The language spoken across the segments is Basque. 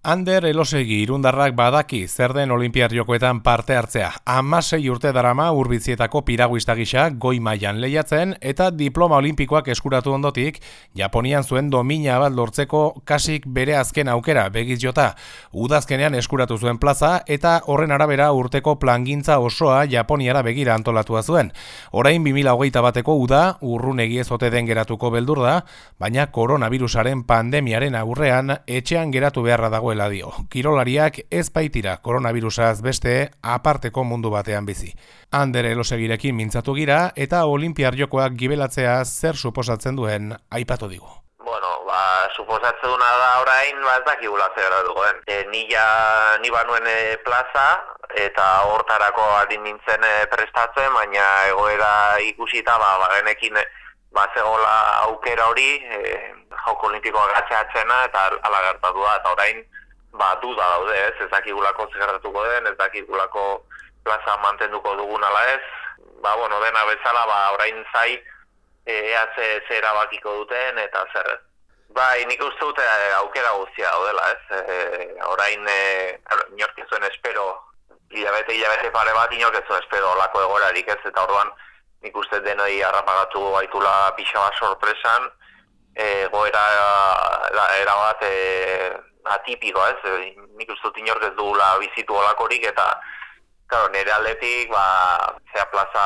Ander Elosegi irundarrak badaki zer den Olinpiar Jokoetan parte hartzea. 16 urte darama Urbizietako piraguista gisa goi mailan lehiatzen eta diploma olimpikoak eskuratu ondotik Japonian zuen domina bat lortzeko kasik bere azken aukera begiz jota. Udazkenean eskuratu zuen plaza eta horren arabera urteko plangintza osoa Japoniara begira antolatua zuen. Orain 2021ko uda urrun egiezote den geratuko beldur da, baina koronavirusaren pandemiaren aurrean etxean geratu beharra dagoela dio. Kirolariak ez baitira koronavirusaz beste aparteko mundu batean bizi. Ander Elosegirekin mintzatu gira eta Olinpiar Jokoak gibelatzea zer suposatzen duen aipatu digu. Bueno, suposatzen duna da orain, ez dakigula zer duen. Ni banuen plaza eta hortarako adin nintzen prestatzen, baina egoera ikusita, genekin zegoela aukera hori, Joko Olimpikoak atzeatzena eta ala gertatu da, eta orain duda daude, ez dakigulako zerratuko den, ez dakigulako plaza mantenduko dugun ala ez. Dena bezala, orain zai ea ze erabakiko duten eta zer. Nik uste dute aukera guztia daudela, ez? Orain inork ez zuen espero, hilabete pare bat inork ez zuen espero olako egoerarik, ez? Eta orduan nik uste denoi harrapagatu gaitula pixa bat sorpresan, goera erabat atipikoa, ez? Nik uste dut inork ez dugula bizitu olakorik eta nire aldetik zea plaza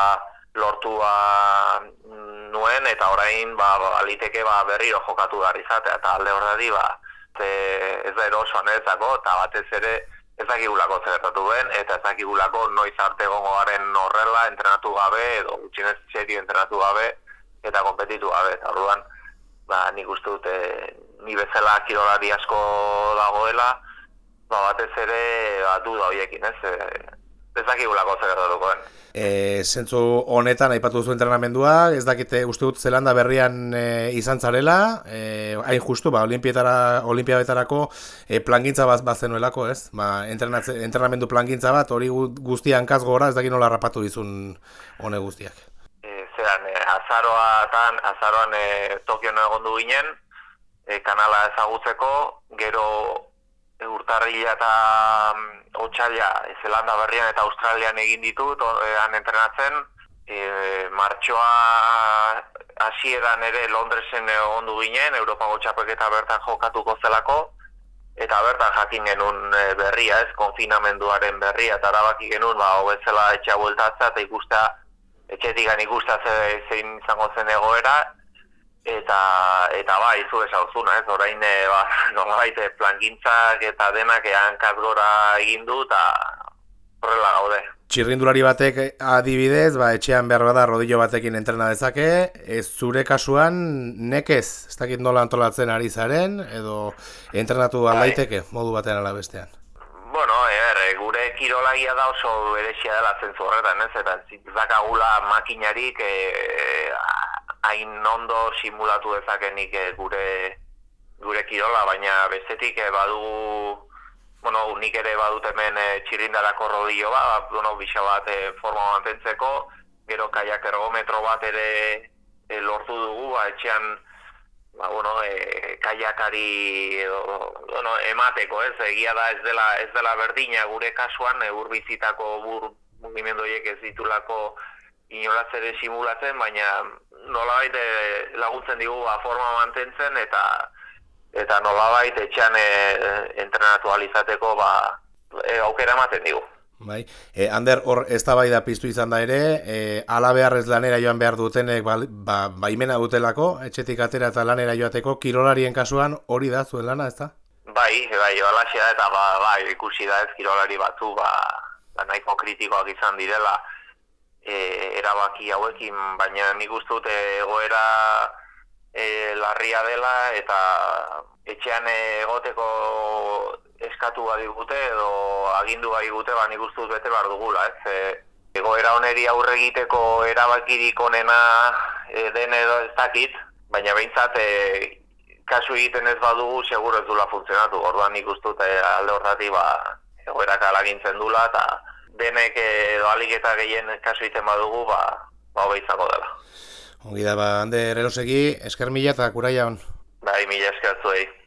lortua nuen eta orain aliteke berriro jokatu behar izatea eta alde horredi ez da erosoan ezako eta batez ere ez dakigulako zertatu ben eta ez dakigulako noiz arte egongo garen horrela entrenatu gabe edo gutxienez serio entrenatu gabe eta kompetitu gabe eta orduan nik uste dute ni bezala kirolari asko dagoela batez ere duda horiekin, ez dakigulako zertatuko den. Zentzu honetan aipatu duzu entrenamendua, ez dakite uste dut Zelanda berrian izan zarela, hain justu, olimpiadetarako plangintza bat zenuelako, ez? Entrenamendu plangintza bat, hori guztian kasgora, ez dakit nola harrapatu dizun hone guztiak. Azaroan Tokioan egondu ginen, kanala ezagutzeko, gero urtarrila eta otsaila Zelanda berrian eta Australian egin ditut, han entrenatzen, martxoa hasieran ere Londresen egondu ginen, Europako txapelketa bertan jokatuko zelako, eta bertan jakin genuen berria, ez, konfinamenduaren berria, eta erabaki genuen, hobetzela etxea bueltatza, eta ikustea, etxetik ikustea zein izango zen egoera, eta izu esauzuna, ez, orain nolabait plangintzak eta denak hankaz gora egin du eta horrela gaude. Txirrindulari batek adibidez, etxean behar bada rodillo batekin entrena dezake, zure kasuan nekez, ez dakit nola antolatzen ari zaren, edo entrenatu aldaiteke modu batean ala bestean? Gure kirolagia da oso berezia dela zentzu horretan, ez, eta zakagula makinarik hain ondo simulatu dezakenik gure kirola, baina bestetik badugu, nik ere badut hemen txirrindarako rodillo bisa bat forma mantentzeko, gero kaiak ergometro bat ere lortu dugu, etxean kaiakari emateko, ez, egia da ez dela berdina gure kasuan, Urbizitako mugimendu horiek ez ditulako inolaz ere simulatzen, baina nolabait laguntzen digu forma mantentzen eta nolabait etxean entrenatu alizateko aukera ematen digu. Ander, hor eztabaida piztu izan da ere, ala beharrez lanera joan behar dutenek baimena dutelako, etxetik atera eta lanera joateko, kirolarien kasuan hori da zuen lana, ez da? Halaxe da eta ikusi da ez kirolari batzu nahiko kritikoak izan direla erabaki hauekin, baina nik uste dut egoera larria dela eta etxean egoteko eskatu badigute edo agindu badigute nik uste dut bete behar dugula, ez? Egoera honeri aurre egiteko erabakirik onena den edo ez dakit, baina behintzat kasu egiten ez badugu seguro ez dula funtzionatu, orduan nik uste dut alde hortatik egoerak alagintzen dula eta denek edo alik eta gehien kasu egiten badugu hobe izango dela. Ongi da, Ander Elosegi, esker mila eta kuraia hon. Mila esker zuei.